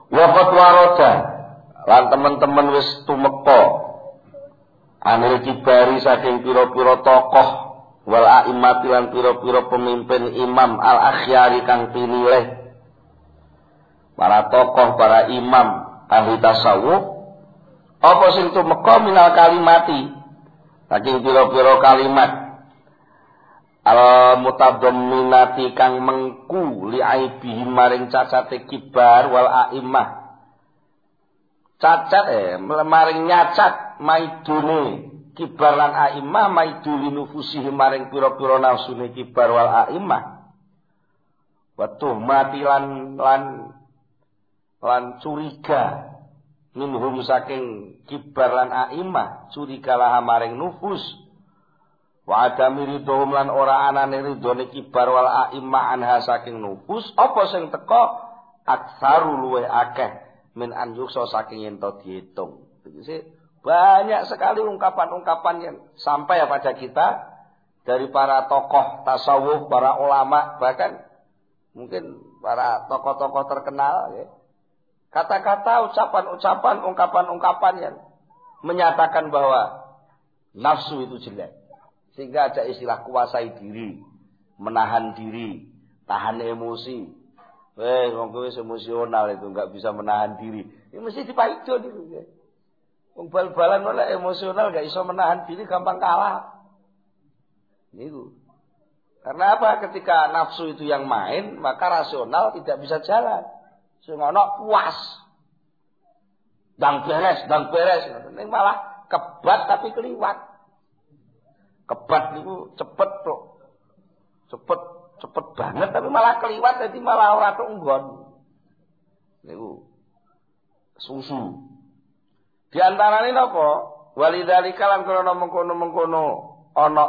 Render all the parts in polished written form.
Waqat waroda lan teman-teman wis tumeka anil kibari saking pira-pira tokoh wal a'immati lan pira-pira pemimpin imam al akhyari kang pinilih, para tokoh, para imam ahli tasawuf apa sing tumeka minal kalimati saking pira-pira kalimat al mutadamminati kang mengku li aibihi maring cacate kibar wal a'immah, cacat maring nyacat maidune kibar lan a'immah, maiduli nufusihi maring pira-pira nafsune kibar wal a'immah, wa tuhmati lan curiga minhum saking kibar lan a'immah, curiga laha maring nufus, wa adami ridhum lan ora anane ridhone kibar wal a'immah anha saking nufus, apa sing teka aksaru luweh akeh min an yuksa saking yen to diitung. Jadi banyak sekali ungkapan-ungkapan yang sampai pada kita dari para tokoh tasawuf, para ulama, bahkan mungkin para tokoh-tokoh terkenal ya. Kata-kata, ucapan-ucapan, ungkapan-ungkapan yang menyatakan bahwa nafsu itu jelek. Sehingga ada istilah kuasai diri, menahan diri, tahan emosi. Wong kowe emosional itu enggak bisa menahan diri. Ini mesti dipaido itu ya. Wong bal-balan oleh emosional enggak iso menahan diri, gampang kalah. Niku. Karena apa? Ketika nafsu itu yang main, maka rasional tidak bisa jalan. Sing ana puas. Dang beres. Ning malah kebat tapi keliwat. Kebat niku cepet tok. Cepet banget tapi malah keliwat, dadi malah ora tunggon. Niku susu. Di antarane napa? Walidzalika lan krana mengkono-mengkono ana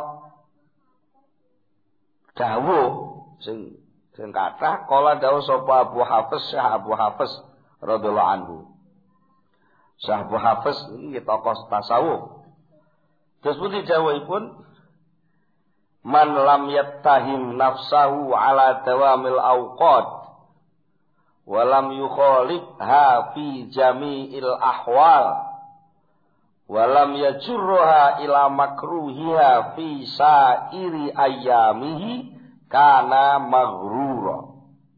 dawuh sing kathah kala dawuh sapa Abu Hafiz, Syekh Abu Hafiz radhiyallahu anhu. Syekh Abu Hafiz iki tokoh tasawuf. Terus pundi dawuhipun? Man lam yattahim nafsahu ala dawamil awqat wa lam yukhalifha fi jami'il ahwal wa lam yajurruha ila makruhiha fi sa'iri ayyamihi kana maghrura.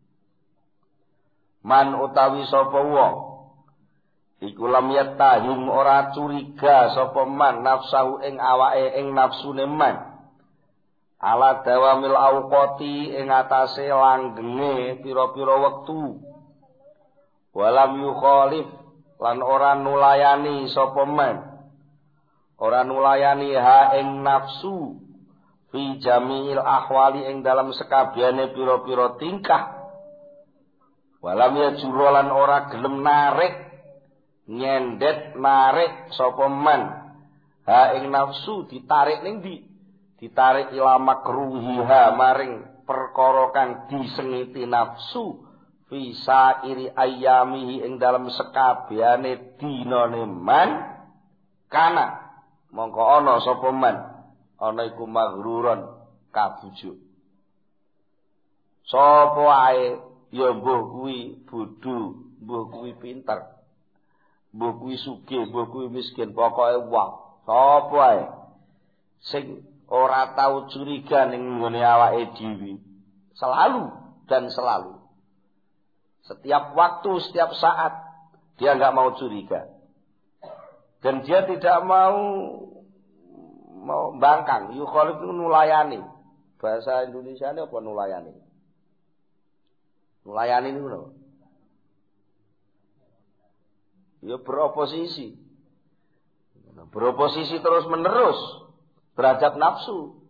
Man utawi sapa wong iku lam yattahim ora curiga sapa man nafsahu ing awake ing nafsune man ala dawamil awqati ing atase langgenge pira-pira wektu, walam yukhalif lan ora nulayani sapa man, ora nulayani ha ing nafsu fi jami'il ahwali ing dalam sekabehane pira-pira tingkah, walam yajur lan ora gelem narik nyendet narik sapa man ha ing nafsu ditarik ning ndi, ditarik ila makruhiha maring perkara kang disengiti nafsu fi sairi ayyamihi ing dalam sekabehane dinane man kana mongko ana sapa man ana iku maghruron kabujuk. Sapa ae ya mbuh kuwi bodho, mbuh kuwi pinter, mbuh kuwi sugih, mbuh kuwi miskin, pokoke wong sapa ae sing ora tahu curiga ning nggone awake dhewe, selalu dan selalu, setiap waktu, setiap saat dia enggak mau curiga dan dia tidak mau bangkang. Yukhalif itu nulayani, bahasa Indonesia ini apa nulayani? Nulayani itu apa? Ya beroposisi terus menerus terhadap nafsu.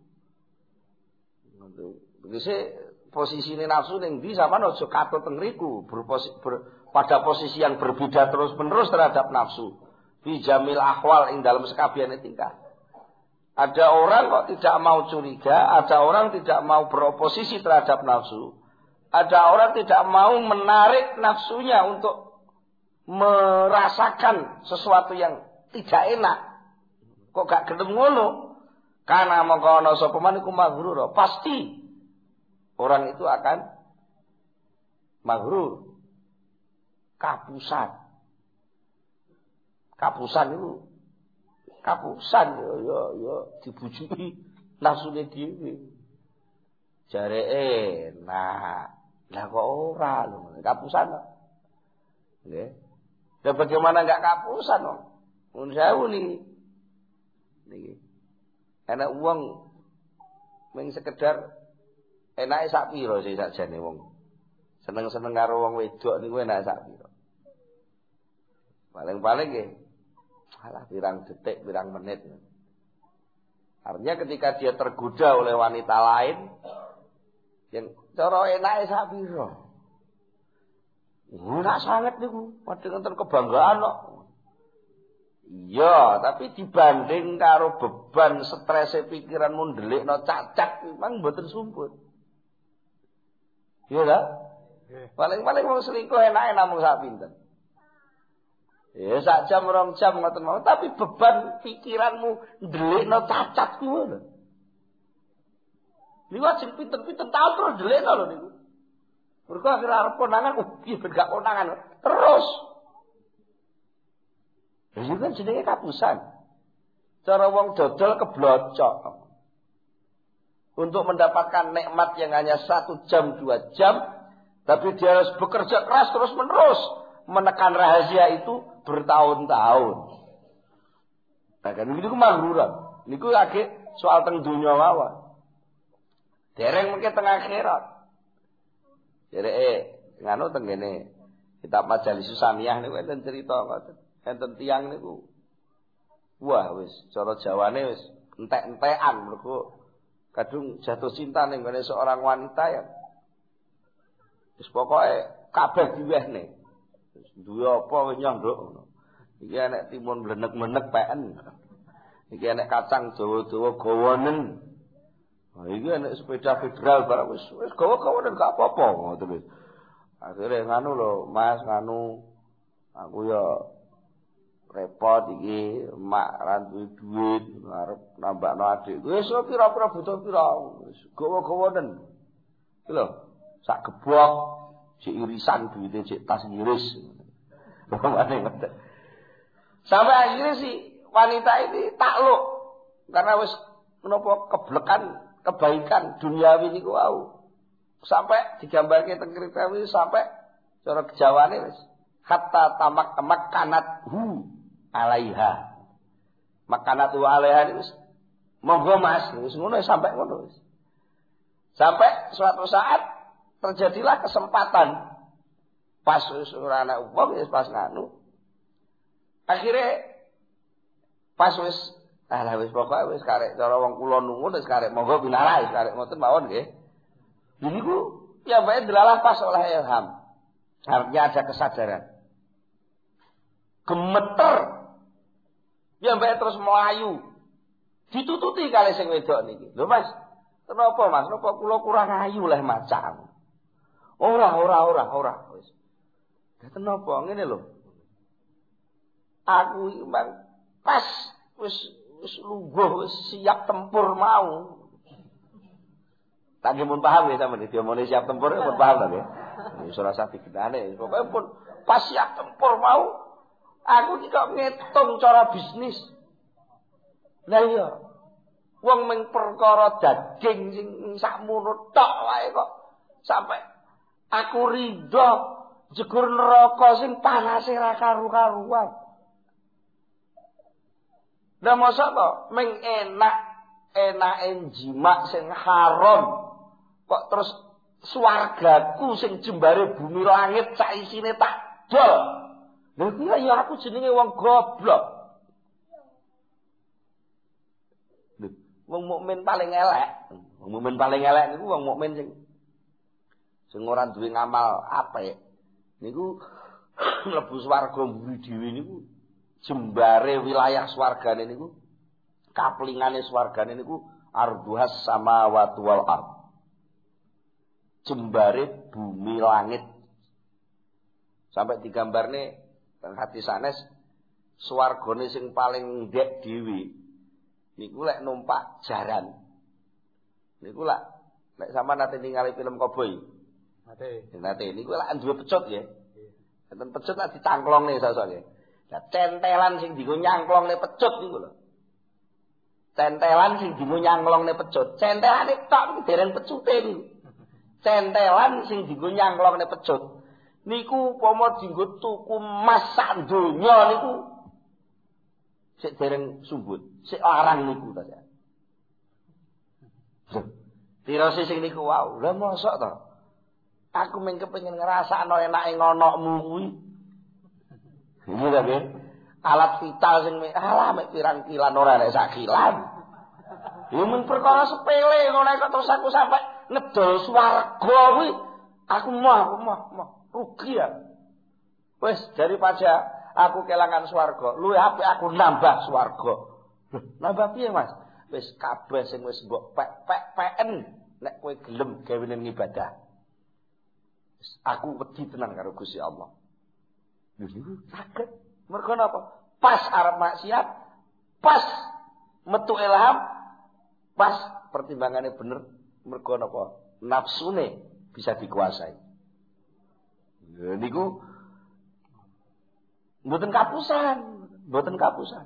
Begese posisi ini nafsu ning ndi sampean aja katut teng riku, pada posisi yang berbeda terus menerus terhadap nafsu. Fi jamil ahwal ing dalam sekabehane tingkah. Ada orang kok tidak mau curiga, ada orang tidak mau beroposisi terhadap nafsu, ada orang tidak mau menarik nafsunya untuk merasakan sesuatu yang tidak enak. Kok gak gelem ngono? Karena mongko ana sapa man iku maghrur, pasti orang itu akan maghrur, kapusan. Kapusan itu kapusan yo dibujuki nafsune dhewe. Jare enak. Lah kok ora lho, kapusan. Nggih. Ya bagaimana enggak kapusan kok? Mun sewu niki. Enak wong mung sekedar enake sak pira sih sakjane wong. Seneng-seneng karo wong wedok niku enak sak pira. Paling-paling nggih alah pirang detik, pirang menit. Artinya ketika dia tergoda oleh wanita lain yang cara enake sak pira. Ora sanget niku, padahal enten kebanggaan kok. Iya, tapi dibanding karo beban strese pikiranmu ndelikno cacat memang mboten sumput. Iya ta? Paling-paling wong selingkuh enake namung sak pinten. Ya sak jam 2 jam ngoten mawon, tapi beban pikiranmu ndelikno cacat kuwi lho. Niku ajeng pinten-pinten taun terus ndelikno lho niku. Mergo akhire arep konangan, piye ben gak konangan terus. Itu kan jenenge kapusan. Cara wong dodol keblocok. Untuk mendapatkan nikmat yang hanya 1 jam, 2 jam, tapi dia harus bekerja keras terus-menerus menekan rahasia itu bertahun-tahun. Nah kan niku mangruran. Niku lagi soal teng dunya mawon. Dereng mengke teng akhirat. Jadi nganu teng kene kitab Majalis Susaniyah niku enten cerita ngoten. Enten tiyang niku wah wis cara Jawane wis entek-entekan mergo kadung jatuh cinta ning gone seorang wanita yang wis pokoke kabeh diwehne. Wis duwe apa wis nyondok ngono. Iki enek timun blenek-blenek peken. Iki enek kacang dawa-dawa gawonen. Nah, iki enek sepeda federal barang wis gawa-gawonen gak apa-apa ngoten lho. Akhire nganu lho, Mas nganu aku ya repot iki emak ra duwe duit arep nambakno adik. Wis pira-pira butuh pira. Wis gawa-gawonen. Iki lho, sak gebok sik irisan duwite sik tas ngiris. Sampai akhirnya si wanita ini takluk karena wis menapa keblekan kebaikan duniawi niku wau. Sampai digambarke teng cerita wis sampai cara Jawane wis hatta tamak kanat alaiha. Makanatu alaiha wis monggo Mas wis ngono sampai ngono wis. Sampai suatu saat terjadilah kesempatan pas wis ora ana wong wis pas nganu. Akhire pas wis alah wis pokoke wis karek cara wong kula nuwun wis karek monggo pinalah wis karek ngoten mawon nggih. Niku ya bae delalah pas oleh ilham. Artinya ada kesadaran. Gemeter. Ya bae terus melayu. Ditututi kali sing wedok niki. Lho Mas, kenapa Mas? Kenapa kula kurang ayu leh macam? Ora wis. Kenapa ngene lho? Aku memang pas wis lungguh wis siap tempur mau. Tak mun paham ya sampeyan dia mau siap tempur pun paham ta ya. Wis ora usah digedane. Pokoke pun pas siap tempur mau aku iki kok ngitung cara bisnis. Lah iya. Wong mung perkara daging sing sakmono tok wae kok sampai aku ridho jegur neraka sing panase ra karu-karuan. Lah mosok to ming enak jimak sing haram kok terus swargaku sing jembare bumi langit sak isine tak dol. Lha iki ya aku jenenge wong goblok. Wong mukmin paling elek. Wong mukmin paling elek niku wong mukmin sing ora duwe ngamal apik. Niku mlebu swarga mburi dhewe niku jembare wilayah swargane niku kaplingane swargane niku arduhas samawati wal ard. Jembare bumi langit. Sampai digambarne teng hadis sanes swargane sing paling ndek dhewe niku lek numpak jaran. Niku lek sampean nate ningali film koboi. Nate niku lek duwe pecut ya. Enten pecut tak dicangklongne sosok. Lah centelan sing dienggo nyangklongne pecut niku lho. Centelan sing dienggo nyangklongne pecut, centelane tok dereng pecute niku. Centelan sing dienggo nyangklongne pecut. Niku upama dienggo tuku emas sak donya niku sik dereng sumbut, sik larang niku ta. Tirose sing niku wau, lha mosok to. Aku mung kepengin ngrasakno enake ngonokmu kuwi. Iya ta, Nggih. Alat vital sing alah mek pirang kilan ora nek sak kilan. Ya men perkara sepele ngono kok terus aku sampe ngedol swarga kuwi. Aku mah rugi ya. Wis daripada aku kelangan swarga, luwih apik aku nambah swarga. Nambah piye, Mas? Wis kabeh sing wis mbok pek-peken nek kowe gelem gawene ibadah. Aku wedi tenan karo Gusti Allah. Lho niku saged. Mergo napa? Pas arep maksiat, pas metu ilham, pas pertimbangane bener, mergo napa? Nafsune bisa dikuasai. Lho niku mboten kapusan. Mboten kapusan.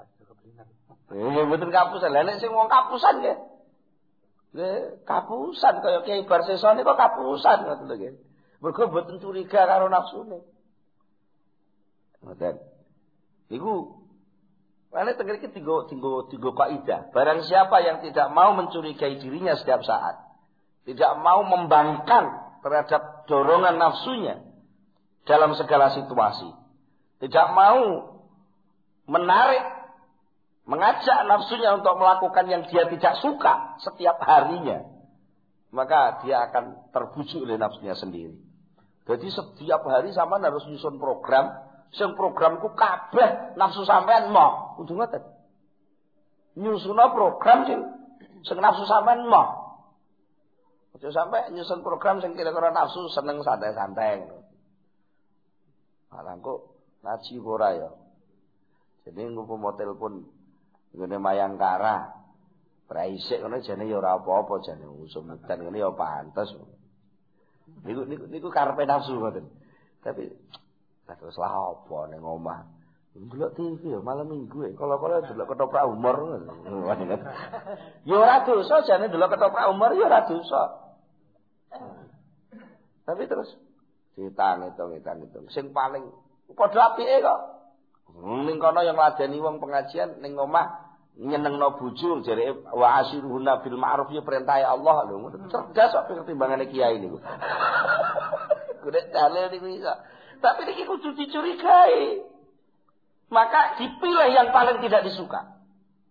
Lah nek sing wong kapusan nggih. Nggih, kapusan kaya Kiai Barsesone kok kapusan ngoten lho nggih. Mergo mboten curiga karo nafsune. Ngoten. Iku ana tengger iki tiga kaidah. Barang siapa yang tidak mau mencurigai dirinya setiap saat, tidak mau membangkang terhadap dorongan nafsunya dalam segala situasi, tidak mau menarik, mengajak nafsunya untuk melakukan yang dia tidak suka setiap harinya, maka dia akan terbujuk oleh nafsunya sendiri. Jadi setiap hari sampean harus nyusun program, sing programku kabeh nafsu sampean moh, kudu ngoten. Nyusun program sing nafsu sampean moh. Aja sampe nyusun program sing kira-kira nafsu seneng santai-santai. Malah kok ngaji ora ya. Jadi ngumpul telepon ngene Mayangkara. Praisik ngono jane ya ora apa-apa jane usum medan ngene ya pantes. Niku karepe nafsu ngoten. Tapi terus lah apa ning omah. Ndelok TV ya malam Minggu kala-kala delok ketoprak humor ngono. Ya ora dosa jane delok ketoprak humor ya ora dosa. Tapi terus hitung. Sing paling padha apike kok. Ning kono yang ngladeni wong pengajian ning omah nyenengno bojo jare wa asyiruhunna bil ma'ruf ya perintahe Allah lho. Cerdas kok pertimbangane kiai niku. Golek dalil niku iso. Tapi niki kudu dicurigai. Maka dipilih yang paling tidak disuka.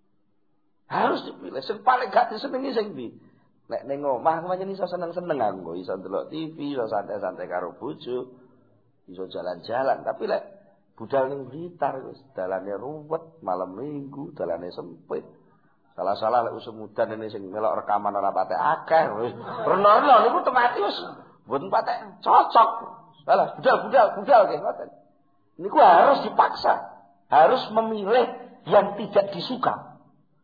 Harus dipilih sing paling gak disenengi sing ndi. Nek ning omah pancen iso seneng-seneng aku, iso ndelok TV, iso santai-santai karo bojo, iso jalan-jalan, tapi lek budal ning Blitar wis dalane ruwet, malam Minggu dalane sempit. Salah-salah lek usum mudan ini sing melok rekaman ora patek akeh wis. Reno-reno niku temati wis mboten patek cocok. Salah, budal nggih ngoten. Niku harus dipaksa, harus memilih yang tidak disuka.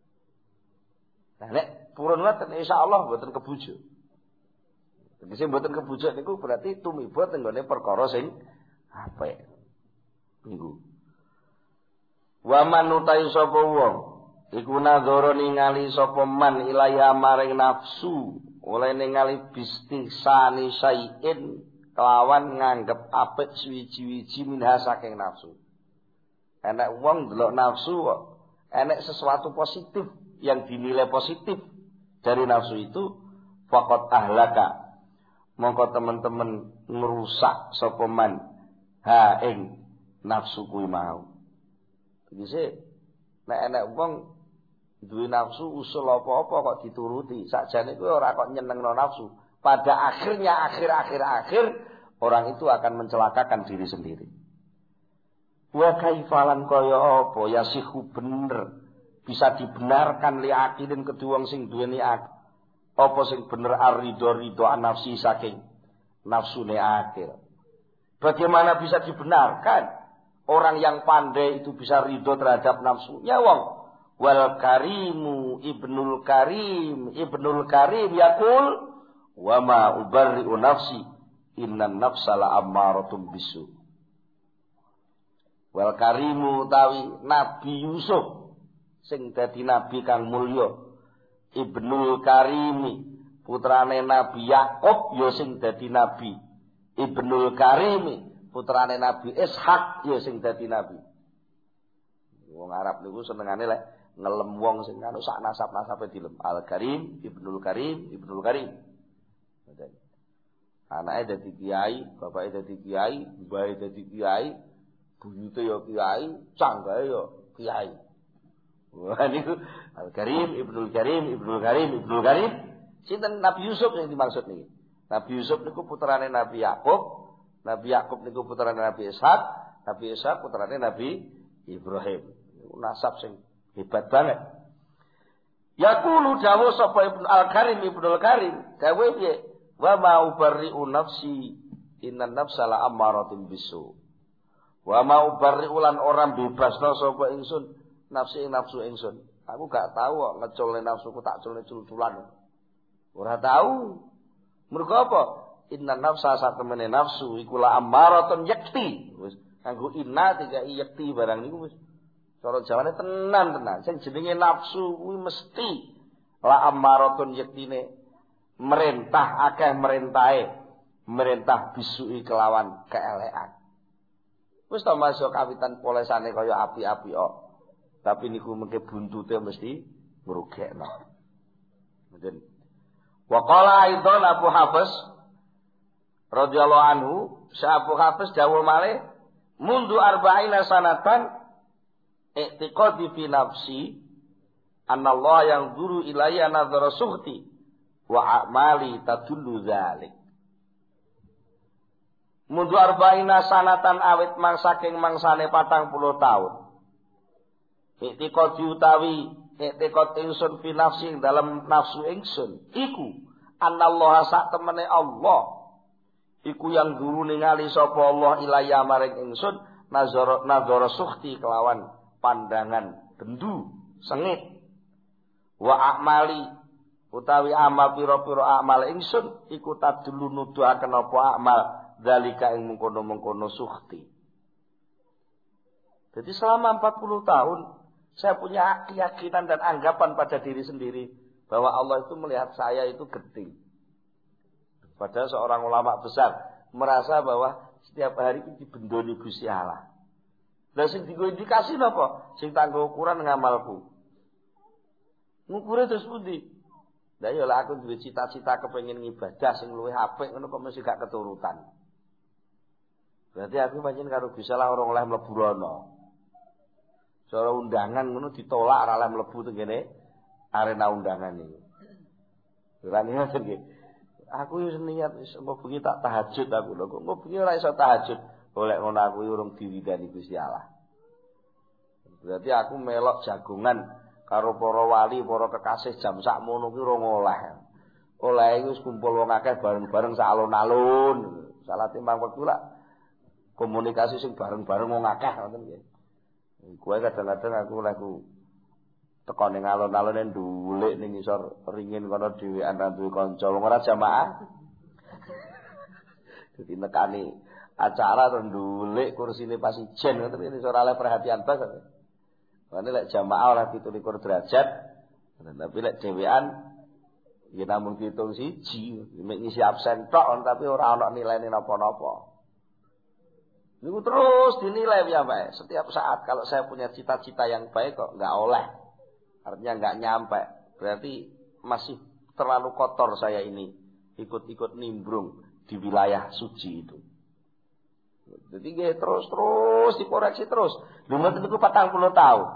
Nah, nek purun ngoten insyaallah mboten kebujuk. Tegese mboten kebujuk niku berarti tumibut tenggone perkara sing apik. Niku. Wa man utai sapa wong iku nadzara ningali sapa man ilaya maring nafsu, oleh ningali bistihsani syai'in kelawan nganggep apik suwi-wiji minha saking nafsu. Enek wong delok nafsu kok enek sesuatu positif yang dinilai positif dari nafsu itu faqad ahlaka, mongko teman-teman ngerusak sapa man ha ing nafsu kuwi mau. Tegese nek enek wong duwe nafsu usul apa-apa kok dituruti, sakjane kuwi ora kok nyenengno nafsu. Pada akhirnya akhir orang itu akan mencelakakan diri sendiri. Wa kaifalan kaya apa yasihu bener bisa dibenarkan li akilin kedua wong sing duweni apa sing bener ar-ridho nafsi saking nafsune akil. Bagaimana bisa dibenarkan orang yang pandai itu bisa ridho terhadap nafsunya wong? Wal karimu ibnul karim yaqul wa ma ubarri'u nafsi innan nafsa la ammaratun bisu. Wal karimu utawi Nabi Yusuf sing dadi nabi kang mulya. Ibnul Karimi putrane Nabi Yakub ya sing dadi nabi. Ibnul Karimi putrane Nabi Ishak ya sing dadi nabi. Wong Arab niku senengane lek ngelem wong sing anu sak nasab-nasabe dilem. Al-Karim, Ibnul Karim, Ibnul Karim. Anake dadi kiai, bapake dadi kiai, mbahe dadi kiai, buyute ya kiai, canggahe ya kiai. Wah niku Al-Karim, Ibnul Karim, Ibnul Karim, Ibnul Karim. Sinten Nabi Yusuf yang dimaksud niki. Nabi Yusuf niku putrane Nabi Yakub, Nabi Yakub niku putrane Nabi Ishak, Nabi Ishak putrane Nabi Ibrahim. Niku nasab sing hebat banget. Yaqulu dawuh sapa Ibnu Al-Karim, Ibnul Karim, dawuh piye? Wa ma ubarri'u nafsi innan nafsa la ammaratin bisu. Wa ma ubarri'u lan orang bebasno sapa ingsun nafsi ing nafsu ingsun. Aku gak tahu kok ngeculne nafsuku tak culne cul-culan. Ora tahu. Mergo apa? Innan nafsa sak temene nafsu iku la ammaratun yakti. Wis kanggo inna dikai yakti barang niku wis cara Jawane tenan. Sing jenenge nafsu kuwi mesti la ammaratun yaktine merintah akeh merintahe. Merintah bisui kelawan keelekan. Wis ta masuk kawitan polesane kaya api-api kok. Tapi niku mengke buntute mesti ngrugekno. Ngoten. Wa qala aidan Abu Hafiz radhiyallahu anhu, Abu Hafiz dawuh malih, mundu arba'ina sanatan i'tiqadi fi nafsi anna Allah yang duru ilayya nadhara suhti wa a'mali tadullu dzalik. Mundu arba'ina sanatan awit saking mangsane 40 taun. I'tiqad utawi i'tiqad ingsun fi nafsi dalam nafsu ingsun iku anallaha sak temene Allah iku yang dulu ningali sapa Allah ilayya maring ingsun nazara sukhti kelawan pandangan bendu sengit wa amali utawi amal pira-pira amal ingsun iku tadulu nuduhaken apa amal zalika ing mengkono-mengkono sukhti. Jadi selama 40 tahun saya punya keyakinan dan anggapan pada diri sendiri bahwa Allah itu melihat saya itu geting. Padahal seorang ulama besar merasa bahwa setiap hari itu dibendoni Gusti Allah. Lah sing dienggo indikasi napa? Sing tanggo ukuran ngamalku. Ngukure terus pundi? Lah ya lah aku duwe cita-cita kepengin ngibadah sing luwih apik ngono kok mesti gak keturutan. Berarti aku pancen karo Gusti Allah ora oleh mlebu rono. Cara undangan ngono ditolak ora oleh mlebu tengene arena undangan iki. Ora niat nggih. Aku wis niat wis engko bengi tak tahajud aku lho. Kok engko bengi ora iso tahajud. Oleh ngono aku urung diwidani Gusti Allah. Berarti aku melok jagongan karo para wali, para kekasih jam sakmono ki ora oleh. Oleh wis kumpul wong akeh bareng-bareng sak alun-alun. Salah timbang wektu lah komunikasi sing bareng-bareng wong akeh ngoten nggih. Kuwi kadang-kadang aku teko ning alun-alun ndulik ning isor ringin kono dhewean ra duwe kanca wong ora jamaah. Dadi nekani acara terus ndulik kursine pas ijen ngoten iki ora oleh perhatian banget. Mane lek jamaah ora 17 derajat, tapi lek dhewean ya namung diitung siji, mek ngisi absen tok tapi ora ana nilaine napa-napa. Niku terus dinilai ya Pak. Setiap saat kalau saya punya cita-cita yang baik kok enggak oleh. Artinya enggak nyampe. Berarti masih terlalu kotor saya ini. Ikut-ikut nimbrung di wilayah suci itu. Jadi nggih terus dikoreksi terus. Lumut niku 40 tahun.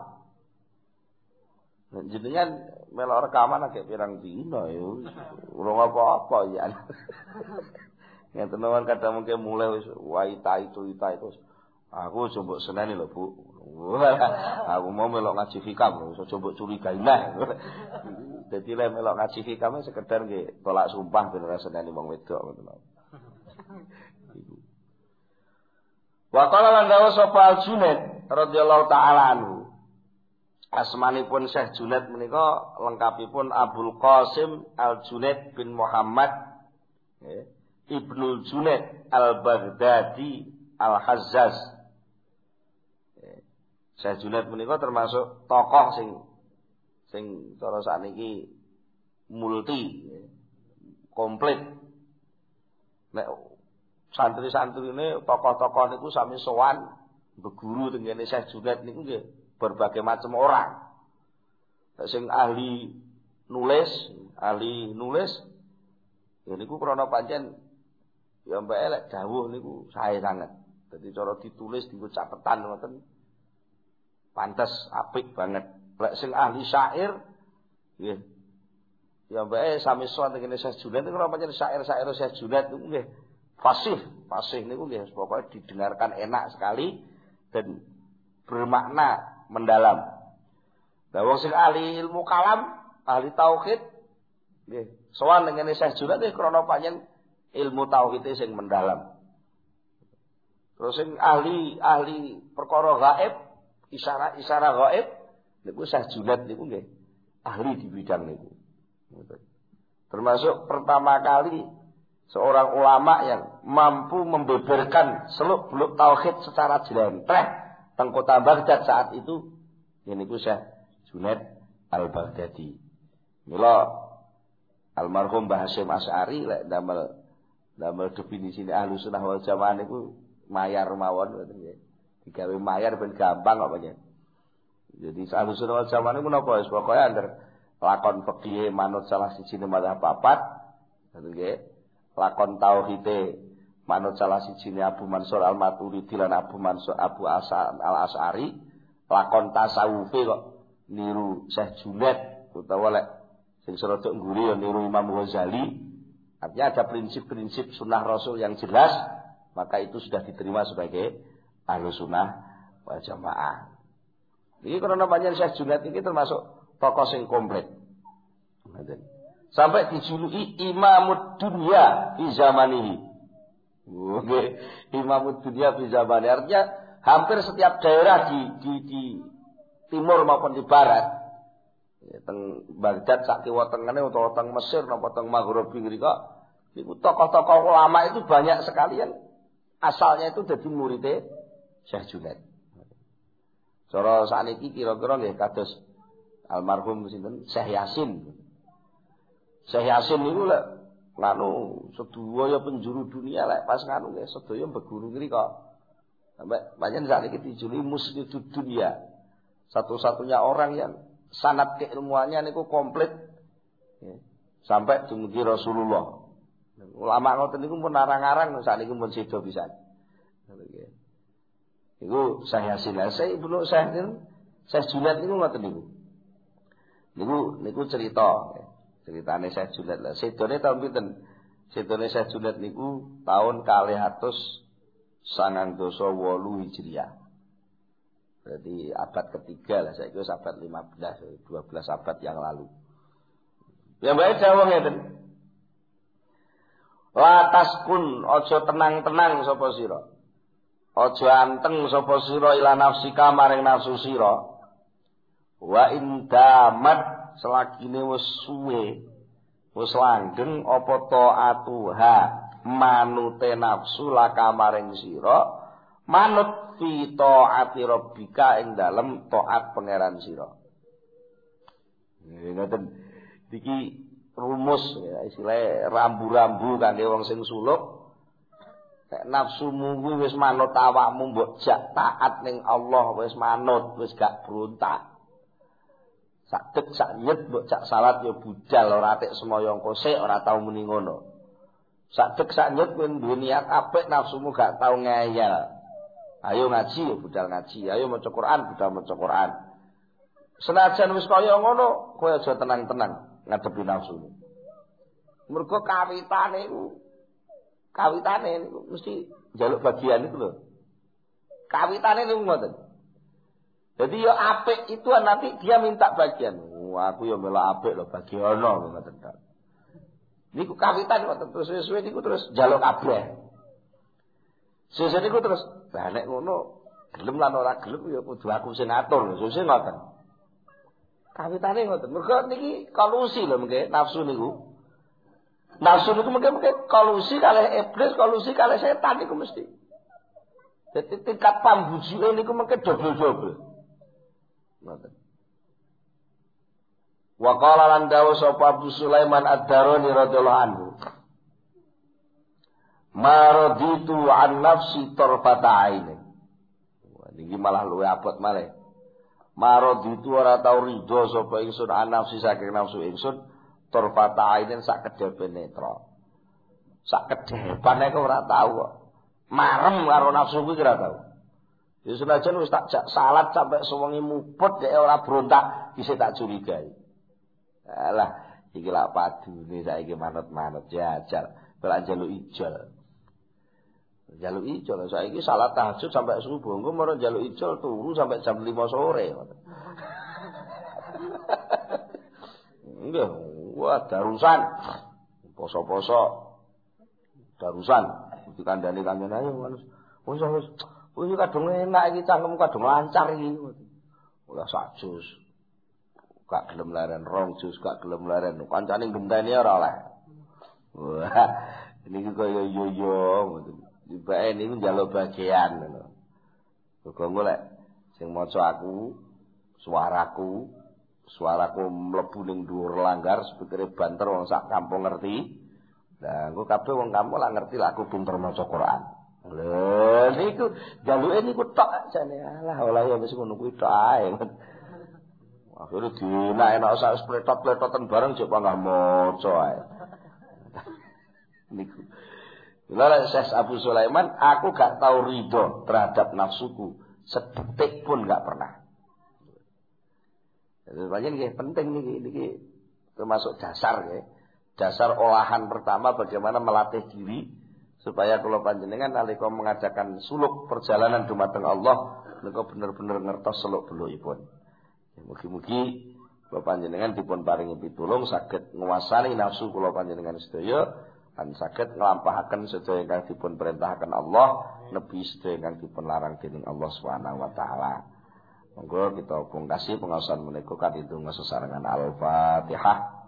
Jenengan melok rekaman agak pirang dina ya. Ora apa-apa ya. Yang tenawan kadang mungkin mulai wis waita itu. Aku coba seneni lho, Bu. Aku mau melok ngaji fikam, iso coba curigai nah. Dadi lek melok ngaji fikam sekedar nggih tolak sumpah ben ora seneni wong wedok ngoten. Wa qala lan dawu sapa Al-Junaid radhiyallahu taala anhu. Asmanipun Syekh Junaid menika lengkapipun Abdul Qasim Al-Junaid bin Muhammad Ibnul Junaid Al-Baghdadi Al-Hazzaz. Syekh Junaid menika termasuk tokoh sing cara sakniki multi komplit. Nek santri-santrine tokoh-tokoh niku sami sowan beguru tengene Syekh Junaid niku nggih berbagai macam orang. Sing ahli nulis ya niku krana pancen ya mbak elek dawuh niku sae sanget. Dadi cara ditulis dienggo catetan ngoten pantes apik banget. Lek sing ahli syair nggih ya mbak sami sowan tengene Syekh Junaid niku krana pancen syair-syair Syekh Junaid niku nggih fasih niku nggih pokoke didengarkan enak sekali dan bermakna mendalam. Lah wong sing ahli ilmu kalam, ahli tauhid, nggih, sowan ngene Syekh Junaid nggih krana panjen ilmu tauhid sing mendalam. Terus sing ahli perkara gaib, isyarah gaib, niku Syekh Junaid niku nggih ahli di bidang niku. Termasuk pertama kali seorang ulama yang mampu membeberkan seluk-beluk tauhid secara jlentreh teng kota Baghdad saat itu, niku Syekh Junaid Al-Baghdadi. Mila almarhum Mbah Hasyim Asy'ari lek damel definisine Ahlus Sunnah wal Jamaah niku mayar mawon ngoten nggih. Digawe mayar ben gampang kok panjen. Jadi Ahlus Sunnah wal Jamaah niku napa wis pokoke antar lakon fikih manut salah sijine mazhab papat, ngoten nggih. Lakon tauhide manut salah sijine Abu Mansur Al-Maturidi lan Abu Al-Asy'ari, lakon tasawufe kok niru Syekh Junaid utawa lek sing serodok ngguri ya niru Imam Ghazali. Artinya ada prinsip-prinsip sunnah Rasul yang jelas, maka itu sudah diterima sebagai Ahlus Sunnah wal Jamaah. Iki karena panjenengan Syekh Junaid iki termasuk tokoh sing komplit. Sampai dijuluki Imamud Dunya fi zamanihi. Nggih, Imamud Dunya fi zamanihi. Artinya hampir setiap daerah di timur maupun di barat, ya, teng Baghdad sak kiwa tengene utawa teng Mesir napa teng Maghribi ngrika, niku tokoh-tokoh ulama itu banyak sekali yang asalnya itu dadi muridé Syekh Junaid. Cara sakniki kira-kira nggih kados almarhum sinten Syekh Yasin. Syekh Yasin niku lek nganu sedaya penjuru dunia lek pas nganu nggih sedaya beguru ngrika. Sampai banyak sakniki dijuluki musnidud dunya. Satu-satunya orang yang sanad keilmuannya niku komplit ya, sampai dumugi Rasulullah. Ulama ngoten niku pun arang-arang sakniki pun sedo pisan. Niku saya silase Ibnu Syekh Junaid niku ngoten niku. Niku ceritane Syekh Junaid lah. Sedone taun pinten? Sedone Syekh Junaid niku taun 298 Hijriah. Berarti abad ketiga lah, saya kira abad 15, 12 abad yang lalu. Yang baik dawuh ngeten. La taskun aja tenang-tenang sapa sira. Aja anteng sapa sira ila nafsika maring nafsu sira. Wa indamat selagine wis suwe, wis langgeng apa taatuha manute nafsu laka maring sira. Manut fi taati rabbika ing dalem taat pangeran sira. Ngoten iki rumus ya istilah rambu-rambu kangge wong sing suluk. Nek nafsumu kuwi wis manut awakmu mbok jak taat ning Allah wis manut, wis gak berontak. Sak dek sak nyet mbok jak salat ya budal ora atik semaya kosek ora tau muni ngono. Sak dek sak nyet kowe duwe niat apik nafsumu gak tau ngeyel. Ayo ngaji ya budal ngaji, ayo maca Quran budal maca Quran. Senajan wis kaya ngono, kowe aja tenang-tenang ngadepi nafsumu. Mergo kawitane niku mesti njaluk bagian itu lho. Kawitane niku ngoten. Jadi ya apik itu nanti dia minta bagian. Aku ya melok apik lho bagiono ngoten ta. Niku kawitan ngoten terus suwe niku terus njaluk kabeh. Sesuk niku terus lah nek ngono gelem lan ora gelem ya kudu aku sing ngatur sesuk ngoten. Kawitane ngoten. Mergo niki kolusi lho mengke nafsu niku. Nafsu niku mengke kolusi kalih iblis, kolusi kalih setan niku mesti. Dadi tingkat pambujuke niku mengke dobel-dobel. Ngoten. Wa qala lan dawu sapa Abu Sulaiman Ad-Darani radhiyallahu anhu. Ma raditu an nafsi tarfata ainin. Niki malah luwih abot malih. Ma raditu ora tau ridho sapa ingsun an nafsi saking nafsu ingsun tarfata ainin sak kedhepe netra. Sak kedhepane kok ora tau kok. Marem karo nafsu kuwi ora tau. Ya senajan wis tak salat sampai sewengi muput nek ora brontak isih tak curigai. Alah iki lak padune saiki manut-manut jajal, ora njaluk ijol. Njaluk ijol saiki salat tahajud sampai subuh, engko maro njaluk ijol turu sampai jam 5 sore. Enggak, wah darusan. Poso-poso darusan dikandani kangen ayo wis wis kadung enak iki cangkem kadung lancar iki. Ora sak jus. Gak gelem leren rong jus, gak gelem leren kancane genteni ora oleh. Wah, niki kaya yo-yo ngoten. Dibake niku njaluk bagian ngono. Muga lek sing maca aku, suaraku mlebu ning dhuwur langgar sepikire banter wong sak kampung ngerti. Lah engko kabeh wong kampung lak ngerti lak aku pinter maca Quran. Lho niku jaluke niku tok jane. Alah olah ya wis ngono kuwi tok ae. Akhire dienak-enak sak pletot-pletoten bareng jek panggah maca ae. Niku. Lha Syekh Abu Sulaiman, aku gak tahu ridho terhadap nafsuku sedetik pun gak pernah. Jadi banyak nggih penting niki termasuk dasar nggih. Dasar olahan pertama bagaimana melatih diri supaya kula panjenengan nalika mengadakan suluk perjalanan dumateng Allah nika bener-bener ngertos seluk-belukipun. Mugi-mugi kula panjenengan dipun paringi pitulung saged nguasani nafsu kula panjenengan sedaya lan saged nglampahaken sedaya ingkang dipun perintahaken Allah nebi sedaya ingkang dipun larang dening Allah Subhanahu wa taala. Monggo kita pungkasi pengaosan menika kanthi donga sesarengan Al-Fatihah.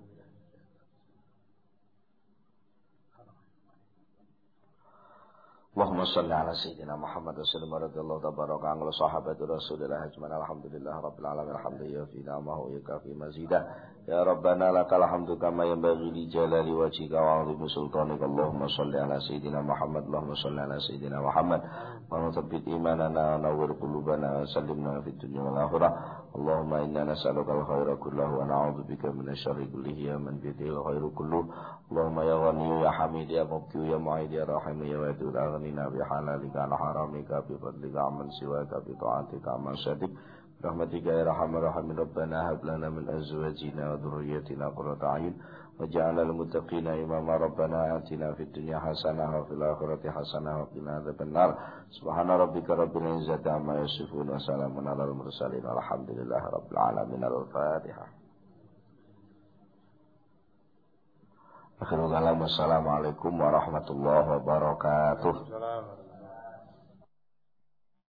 Allahumma shalli ala sayyidina Muhammad sallallahu radhiyallahu tabaraka an sahabati Rasulillah ajmain alhamdulillah rabbil alamin alhamdulillah fi ni'amahu wa kafi mazidah ya rabbana lakal hamdu kama yanbaghi li jalali wajhika wa 'azimi sultanika Allahumma shalli ala sayyidina Muhammad Allahumma shalli ala sayyidina Muhammad wa tsabbit imanana wa nawwir qulubana wa sallimna fid dunya wal akhirah Allahumma inna nas'aluka al-khaira kullahu wa na'udzu bika minasy syarri kullihi ya man bi yadihi al-khairu kulluh Allahumma ya ghani ya hamid ya mubdi ya mu'id ya rahim ya wadud aghnina bi halalika an haramika bi fadlika amman siwaka bi ta'atika amman syadik rahmatika ya arhamar rahimin rabbana hab lana min azwajina wa dhurriyyatina qurrata a'yun waj'alna lil muttaqina imama rabbana atina fid dunya hasanah wa fil akhirati hasanah wa qina adzabannar subhana rabbika rabbil izzati amma yasifun wa salamun alal mursalin walhamdulillahi rabbil alamin al-fatihah. Akhirul kalam, wassalamualaikum warahmatullahi wabarakatuh.